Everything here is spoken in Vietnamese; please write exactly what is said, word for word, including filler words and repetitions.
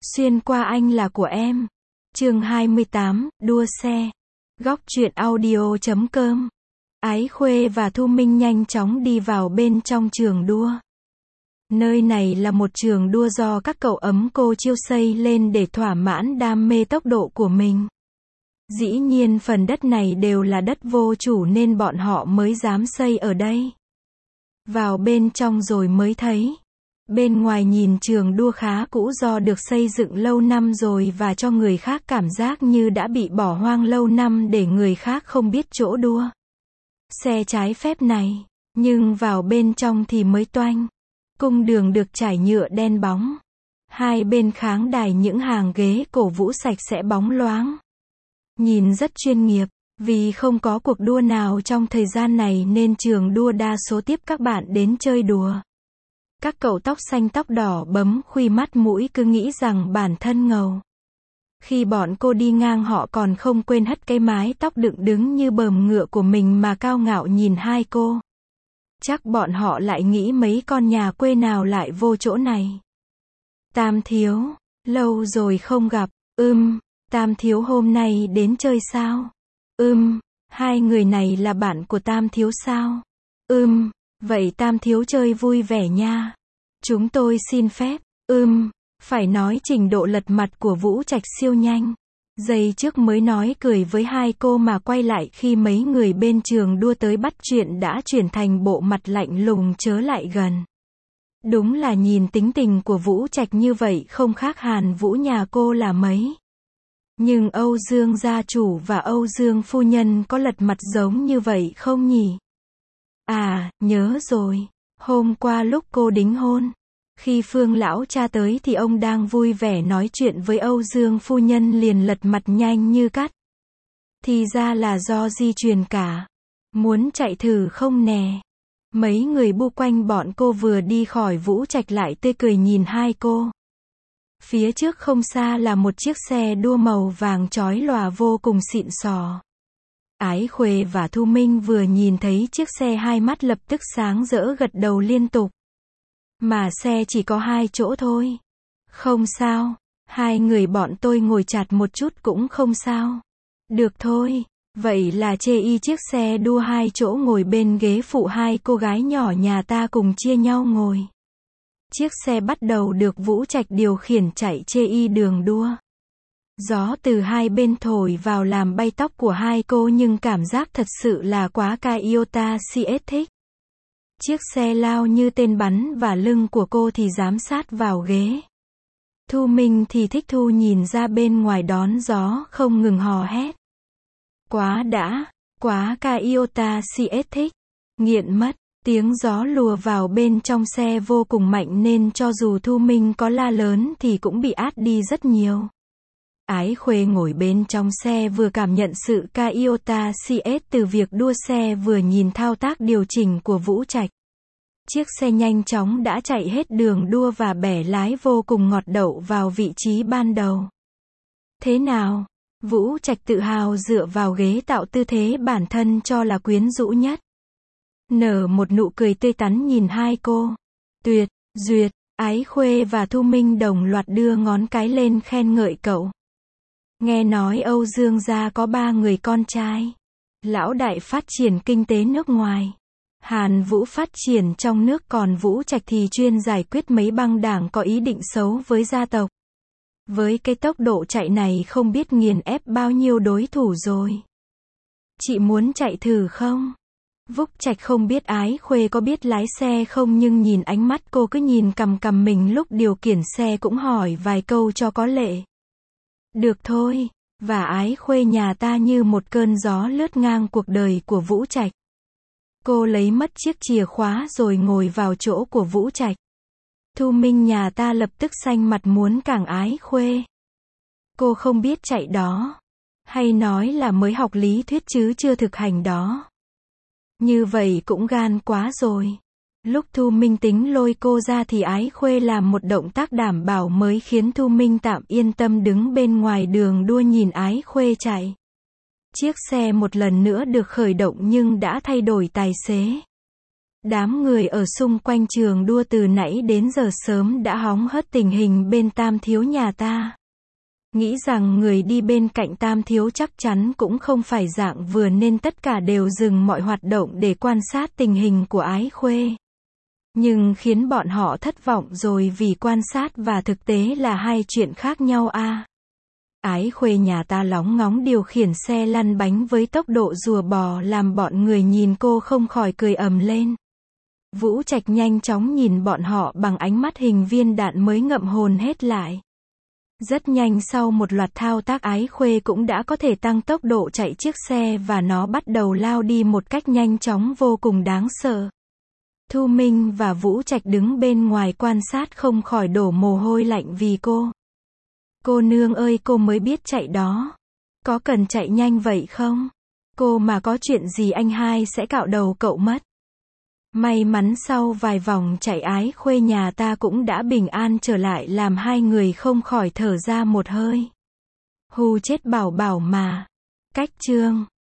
Xuyên qua anh là của em. Chương hai mươi tám, đua xe. Góc truyện audio chấm com. Ái Khuê và Thu Minh nhanh chóng đi vào bên trong trường đua. Nơi này là một trường đua do các cậu ấm cô chiêu xây lên để thỏa mãn đam mê tốc độ của mình. Dĩ nhiên phần đất này đều là đất vô chủ nên bọn họ mới dám xây ở đây. Vào bên trong rồi mới thấy. Bên ngoài nhìn trường đua khá cũ do được xây dựng lâu năm rồi và cho người khác cảm giác như đã bị bỏ hoang lâu năm để người khác không biết chỗ đua xe trái phép này. Nhưng vào bên trong thì mới toanh. Cung đường được trải nhựa đen bóng. Hai bên kháng đài những hàng ghế cổ vũ sạch sẽ bóng loáng. Nhìn rất chuyên nghiệp. Vì không có cuộc đua nào trong thời gian này nên trường đua đa số tiếp các bạn đến chơi đùa. Các cậu tóc xanh tóc đỏ bấm khuy mắt mũi cứ nghĩ rằng bản thân ngầu. Khi bọn cô đi ngang họ còn không quên hất cái mái tóc đựng đứng như bờm ngựa của mình mà cao ngạo nhìn hai cô. Chắc bọn họ lại nghĩ mấy con nhà quê nào lại vô chỗ này. Tam Thiếu, lâu rồi không gặp. Ừm, Tam Thiếu hôm nay đến chơi sao? Ừm, hai người này là bạn của Tam Thiếu sao? Ừm, vậy Tam Thiếu chơi vui vẻ nha. Chúng tôi xin phép. Ừm, phải nói trình độ lật mặt của Vũ Trạch siêu nhanh. Giây trước mới nói cười với hai cô mà quay lại khi mấy người bên trường đua tới bắt chuyện đã chuyển thành bộ mặt lạnh lùng chớ lại gần. Đúng là nhìn tính tình của Vũ Trạch như vậy không khác Hàn Vũ nhà cô là mấy. Nhưng Âu Dương gia chủ và Âu Dương phu nhân có lật mặt giống như vậy không nhỉ? À, nhớ rồi. Hôm qua lúc cô đính hôn, khi Phương lão cha tới thì ông đang vui vẻ nói chuyện với Âu Dương phu nhân liền lật mặt nhanh như cắt. Thì ra là do di truyền cả. Muốn chạy thử không nè? Mấy người bu quanh bọn cô vừa đi khỏi Vũ Trạch lại tươi cười nhìn hai cô. Phía trước không xa là một chiếc xe đua màu vàng chói lòa vô cùng xịn sò. Ái Khuê và Thu Minh vừa nhìn thấy chiếc xe hai mắt lập tức sáng rỡ gật đầu liên tục. Mà xe chỉ có hai chỗ thôi. Không sao, hai người bọn tôi ngồi chặt một chút cũng không sao. Được thôi, vậy là chê y chiếc xe đua hai chỗ ngồi bên ghế phụ hai cô gái nhỏ nhà ta cùng chia nhau ngồi. Chiếc xe bắt đầu được Vũ Trạch điều khiển chạy chê y đường đua. Gió từ hai bên thổi vào làm bay tóc của hai cô nhưng cảm giác thật sự là quá Toyota xê ét thích. Chiếc xe lao như tên bắn và lưng của cô thì giám sát vào ghế. Thu Minh thì thích thú nhìn ra bên ngoài đón gió không ngừng hò hét. Quá đã, quá Toyota xê ét thích. Nghiện mất, tiếng gió lùa vào bên trong xe vô cùng mạnh nên cho dù Thu Minh có la lớn thì cũng bị át đi rất nhiều. Ái Khuê ngồi bên trong xe vừa cảm nhận sự Toyota xê ét từ việc đua xe vừa nhìn thao tác điều chỉnh của Vũ Trạch. Chiếc xe nhanh chóng đã chạy hết đường đua và bẻ lái vô cùng ngọt đậu vào vị trí ban đầu. Thế nào? Vũ Trạch tự hào dựa vào ghế tạo tư thế bản thân cho là quyến rũ nhất. Nở một nụ cười tươi tắn nhìn hai cô. Tuyệt, duyệt, Ái Khuê và Thu Minh đồng loạt đưa ngón cái lên khen ngợi cậu. Nghe nói Âu Dương gia có ba người con trai. Lão đại phát triển kinh tế nước ngoài. Hàn Vũ phát triển trong nước còn Vũ Trạch thì chuyên giải quyết mấy băng đảng có ý định xấu với gia tộc. Với cái tốc độ chạy này không biết nghiền ép bao nhiêu đối thủ rồi. Chị muốn chạy thử không? Vũ Trạch không biết Ái Khuê có biết lái xe không nhưng nhìn ánh mắt cô cứ nhìn cằm cằm mình lúc điều khiển xe cũng hỏi vài câu cho có lệ. Được thôi, và Ái Khuê nhà ta như một cơn gió lướt ngang cuộc đời của Vũ Trạch. Cô lấy mất chiếc chìa khóa rồi ngồi vào chỗ của Vũ Trạch. Thu Minh nhà ta lập tức xanh mặt muốn cảng Ái Khuê. Cô không biết chạy đó. Hay nói là mới học lý thuyết chứ chưa thực hành đó. Như vậy cũng gan quá rồi. Lúc Thu Minh tính lôi cô ra thì Ái Khuê làm một động tác đảm bảo mới khiến Thu Minh tạm yên tâm đứng bên ngoài đường đua nhìn Ái Khuê chạy. Chiếc xe một lần nữa được khởi động nhưng đã thay đổi tài xế. Đám người ở xung quanh trường đua từ nãy đến giờ sớm đã hóng hớt tình hình bên Tam thiếu nhà ta. Nghĩ rằng người đi bên cạnh Tam thiếu chắc chắn cũng không phải dạng vừa nên tất cả đều dừng mọi hoạt động để quan sát tình hình của Ái Khuê. Nhưng khiến bọn họ thất vọng rồi vì quan sát và thực tế là hai chuyện khác nhau a. À. Ái Khuê nhà ta lóng ngóng điều khiển xe lăn bánh với tốc độ rùa bò làm bọn người nhìn cô không khỏi cười ầm lên. Vũ Trạch nhanh chóng nhìn bọn họ bằng ánh mắt hình viên đạn mới ngậm hồn hết lại. Rất nhanh sau một loạt thao tác Ái Khuê cũng đã có thể tăng tốc độ chạy chiếc xe và nó bắt đầu lao đi một cách nhanh chóng vô cùng đáng sợ. Thu Minh và Vũ Trạch đứng bên ngoài quan sát không khỏi đổ mồ hôi lạnh vì cô. Cô nương ơi, cô mới biết chạy đó. Có cần chạy nhanh vậy không? Cô mà có chuyện gì anh hai sẽ cạo đầu cậu mất. May mắn sau vài vòng chạy Ái Khuê nhà ta cũng đã bình an trở lại làm hai người không khỏi thở ra một hơi. Hù chết bảo bảo mà. Cách chương